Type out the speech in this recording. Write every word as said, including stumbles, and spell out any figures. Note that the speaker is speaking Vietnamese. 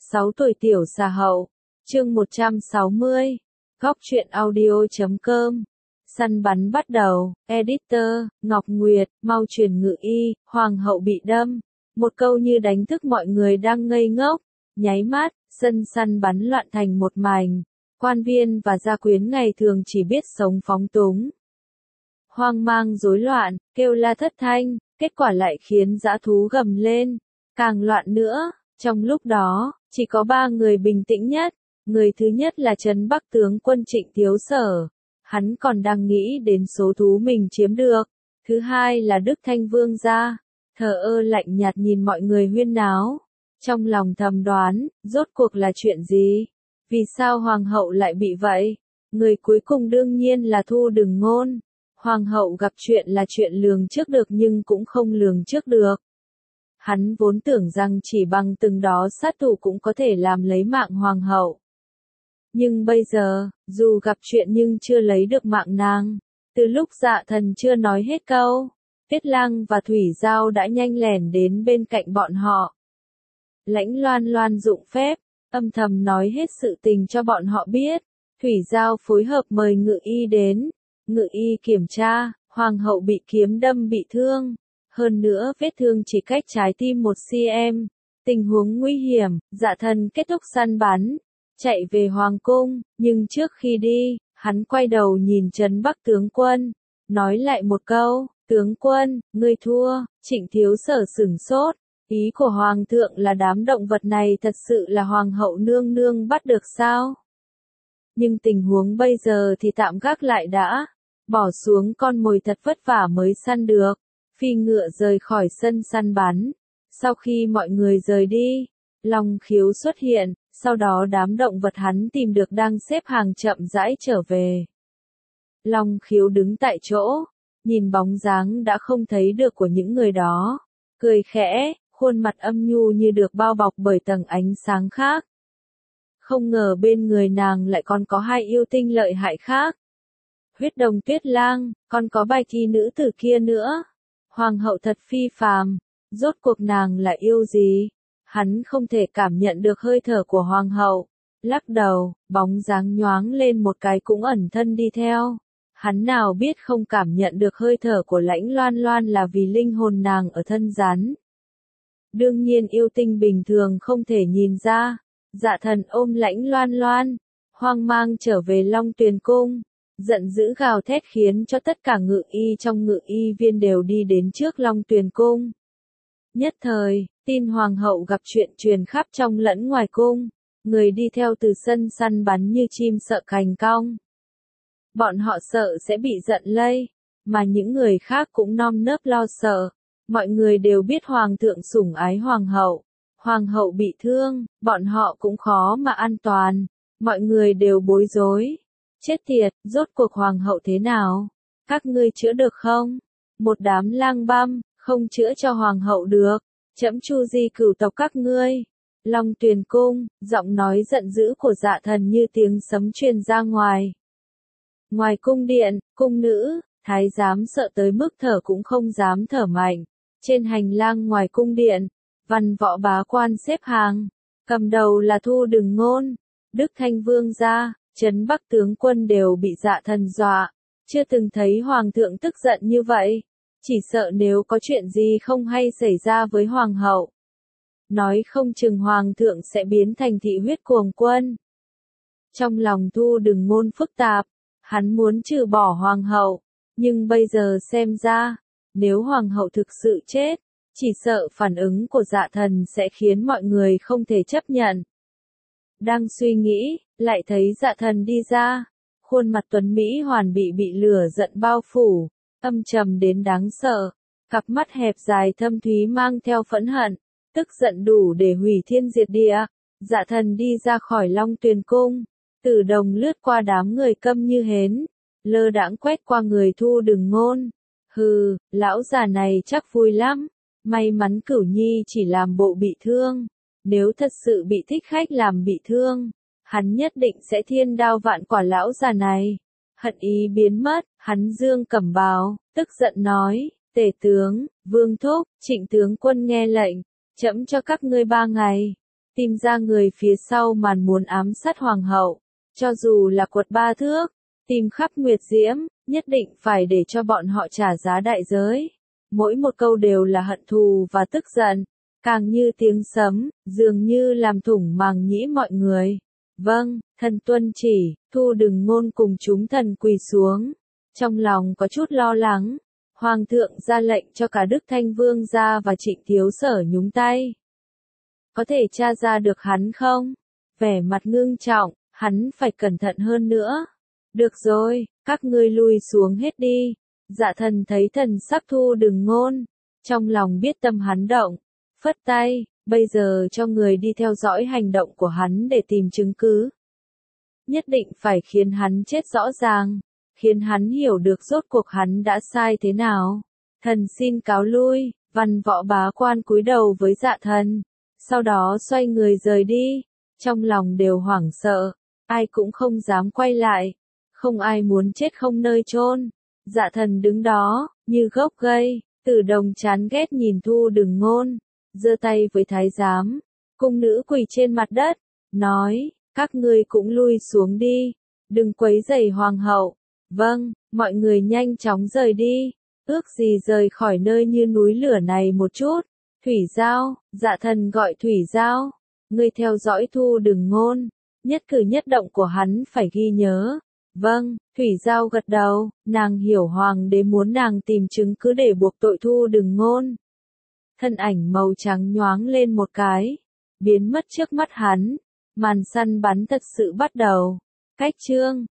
sáu tuổi tiểu xà hậu, chương một trăm sáu mươi, góc truyện audio chấm com. Săn bắn bắt đầu, editor, Ngọc Nguyệt, mau truyền ngự y, hoàng hậu bị đâm. Một câu như đánh thức mọi người đang ngây ngốc, nháy mắt, sân săn bắn loạn thành một mảnh. Quan viên và gia quyến ngày thường chỉ biết sống phóng túng. Hoang mang rối loạn, kêu la thất thanh, kết quả lại khiến dã thú gầm lên, càng loạn nữa. Trong lúc đó, chỉ có ba người bình tĩnh nhất. Người thứ nhất là Trấn Bắc tướng quân Trịnh Thiếu Sở. Hắn còn đang nghĩ đến số thú mình chiếm được. Thứ hai là Đức Thanh Vương gia. Thờ ơ lạnh nhạt nhìn mọi người huyên náo. Trong lòng thầm đoán, rốt cuộc là chuyện gì? Vì sao hoàng hậu lại bị vậy? Người cuối cùng đương nhiên là Thu Đừng Ngôn. Hoàng hậu gặp chuyện là chuyện lường trước được nhưng cũng không lường trước được. Hắn vốn tưởng rằng chỉ bằng từng đó sát thủ cũng có thể làm lấy mạng hoàng hậu. Nhưng bây giờ, dù gặp chuyện nhưng chưa lấy được mạng nàng. Từ lúc Dạ Thần chưa nói hết câu, Tuyết Lang và Thủy Giao đã nhanh lẻn đến bên cạnh bọn họ. Lãnh Loan Loan dụng phép, âm thầm nói hết sự tình cho bọn họ biết. Thủy Giao phối hợp mời ngự y đến. Ngự y kiểm tra, hoàng hậu bị kiếm đâm bị thương. Hơn nữa vết thương chỉ cách trái tim một xăng-ti-mét. Tình huống nguy hiểm, Dạ Thần kết thúc săn bắn, chạy về hoàng cung, nhưng trước khi đi, hắn quay đầu nhìn Trấn Bắc tướng quân, nói lại một câu, tướng quân, ngươi thua. Trịnh Thiếu Sở sửng sốt, ý của hoàng thượng là đám động vật này thật sự là hoàng hậu nương nương bắt được sao? Nhưng tình huống bây giờ thì tạm gác lại đã, bỏ xuống con mồi thật vất vả mới săn được. Phi ngựa rời khỏi sân săn bắn. Sau khi mọi người rời đi, Long Khiếu xuất hiện, sau đó đám động vật hắn tìm được đang xếp hàng chậm rãi trở về. Long Khiếu đứng tại chỗ, nhìn bóng dáng đã không thấy được của những người đó, cười khẽ, khuôn mặt âm nhu như được bao bọc bởi tầng ánh sáng khác. Không ngờ bên người nàng lại còn có hai yêu tinh lợi hại khác. Huyết Đồng Tuyết Lang, còn có Bạch Y nữ tử kia nữa. Hoàng hậu thật phi phàm, rốt cuộc nàng là yêu gì? Hắn không thể cảm nhận được hơi thở của hoàng hậu. Lắc đầu, bóng dáng nhoáng lên một cái cũng ẩn thân đi theo. Hắn nào biết không cảm nhận được hơi thở của Lãnh Loan Loan là vì linh hồn nàng ở thân rắn. Đương nhiên yêu tinh bình thường không thể nhìn ra. Dạ Thần ôm Lãnh Loan Loan, hoang mang trở về Long Tuyền Cung. Giận dữ gào thét khiến cho tất cả ngự y trong ngự y viên đều đi đến trước Long Tuyền Cung. Nhất thời, tin hoàng hậu gặp chuyện truyền khắp trong lẫn ngoài cung. Người đi theo từ sân săn bắn như chim sợ cành cong. Bọn họ sợ sẽ bị giận lây, mà những người khác cũng nơm nớp lo sợ. Mọi người đều biết hoàng thượng sủng ái hoàng hậu. Hoàng hậu bị thương, bọn họ cũng khó mà an toàn. Mọi người đều bối rối. Chết tiệt, rốt cuộc hoàng hậu thế nào? Các ngươi chữa được không? Một đám lang băm, không chữa cho hoàng hậu được. Trẫm chu di cửu tộc các ngươi. Long Tuyền Cung, giọng nói giận dữ của Dạ Thần như tiếng sấm truyền ra ngoài. Ngoài cung điện, cung nữ, thái giám sợ tới mức thở cũng không dám thở mạnh. Trên hành lang ngoài cung điện, văn võ bá quan xếp hàng. Cầm đầu là Thu Đừng Ngôn, Đức Thanh Vương gia. Trấn Bắc tướng quân đều bị Dạ Thần dọa, chưa từng thấy hoàng thượng tức giận như vậy, chỉ sợ nếu có chuyện gì không hay xảy ra với hoàng hậu. Nói không chừng hoàng thượng sẽ biến thành thị huyết cuồng quân. Trong lòng Thu Đừng Ngôn phức tạp, hắn muốn trừ bỏ hoàng hậu, nhưng bây giờ xem ra, nếu hoàng hậu thực sự chết, chỉ sợ phản ứng của Dạ Thần sẽ khiến mọi người không thể chấp nhận. Đang suy nghĩ, lại thấy Dạ Thần đi ra, khuôn mặt tuấn Mỹ hoàn bị bị lửa giận bao phủ, âm trầm đến đáng sợ, cặp mắt hẹp dài thâm thúy mang theo phẫn hận, tức giận đủ để hủy thiên diệt địa. Dạ Thần đi ra khỏi Long Tuyền Cung, Tử Đồng lướt qua đám người câm như hến, lơ đãng quét qua người Thu Đừng Ngôn. Hừ, lão già này chắc vui lắm, may mắn Cửu Nhi chỉ làm bộ bị thương. Nếu thật sự bị thích khách làm bị thương, hắn nhất định sẽ thiên đao vạn quả lão già này. Hận ý biến mất, hắn dương cẩm bào, tức giận nói, Tể tướng, Vương Thúc, Trịnh tướng quân nghe lệnh, trẫm cho các ngươi ba ngày. tìm ra người phía sau màn muốn ám sát hoàng hậu, cho dù là quật ba thước, tìm khắp Nguyệt Diễm, nhất định phải để cho bọn họ trả giá đại giới. Mỗi một câu đều là hận thù và tức giận, càng như tiếng sấm, dường như làm thủng màng nhĩ mọi người. Vâng, thần tuân chỉ, Thu Đừng Ngôn cùng chúng thần quỳ xuống. Trong lòng có chút lo lắng, Hoàng thượng ra lệnh cho cả Đức Thanh Vương gia và Trịnh Thiếu Sở nhúng tay. Có thể tra ra được hắn không? Vẻ mặt ngưng trọng, hắn phải cẩn thận hơn nữa. Được rồi, các ngươi lui xuống hết đi. Dạ thần thấy thần sắc Thu Đừng Ngôn, trong lòng biết tâm hắn động, phất tay, bây giờ cho người đi theo dõi hành động của hắn để tìm chứng cứ. Nhất định phải khiến hắn chết rõ ràng, khiến hắn hiểu được rốt cuộc hắn đã sai thế nào. Thần xin cáo lui, Văn Võ bá quan cúi đầu với dạ thần, sau đó xoay người rời đi, trong lòng đều hoảng sợ, ai cũng không dám quay lại, không ai muốn chết không nơi chôn. Dạ thần đứng đó, như gốc cây, Tử Đồng chán ghét nhìn Thu Đừng Ngôn, giơ tay với thái giám, cung nữ quỳ trên mặt đất, nói, các ngươi cũng lui xuống đi, đừng quấy rầy hoàng hậu. Vâng, mọi người nhanh chóng rời đi, ước gì rời khỏi nơi như núi lửa này một chút. Thủy Giao, dạ thần gọi Thủy Giao, ngươi theo dõi Thu Đừng Ngôn, nhất cử nhất động của hắn phải ghi nhớ. Vâng, Thủy Giao gật đầu, nàng hiểu hoàng đế muốn nàng tìm chứng cứ để buộc tội Thu Đừng Ngôn. Thân ảnh màu trắng nhoáng lên một cái, biến mất trước mắt hắn, màn săn bắn thật sự bắt đầu. Cách chương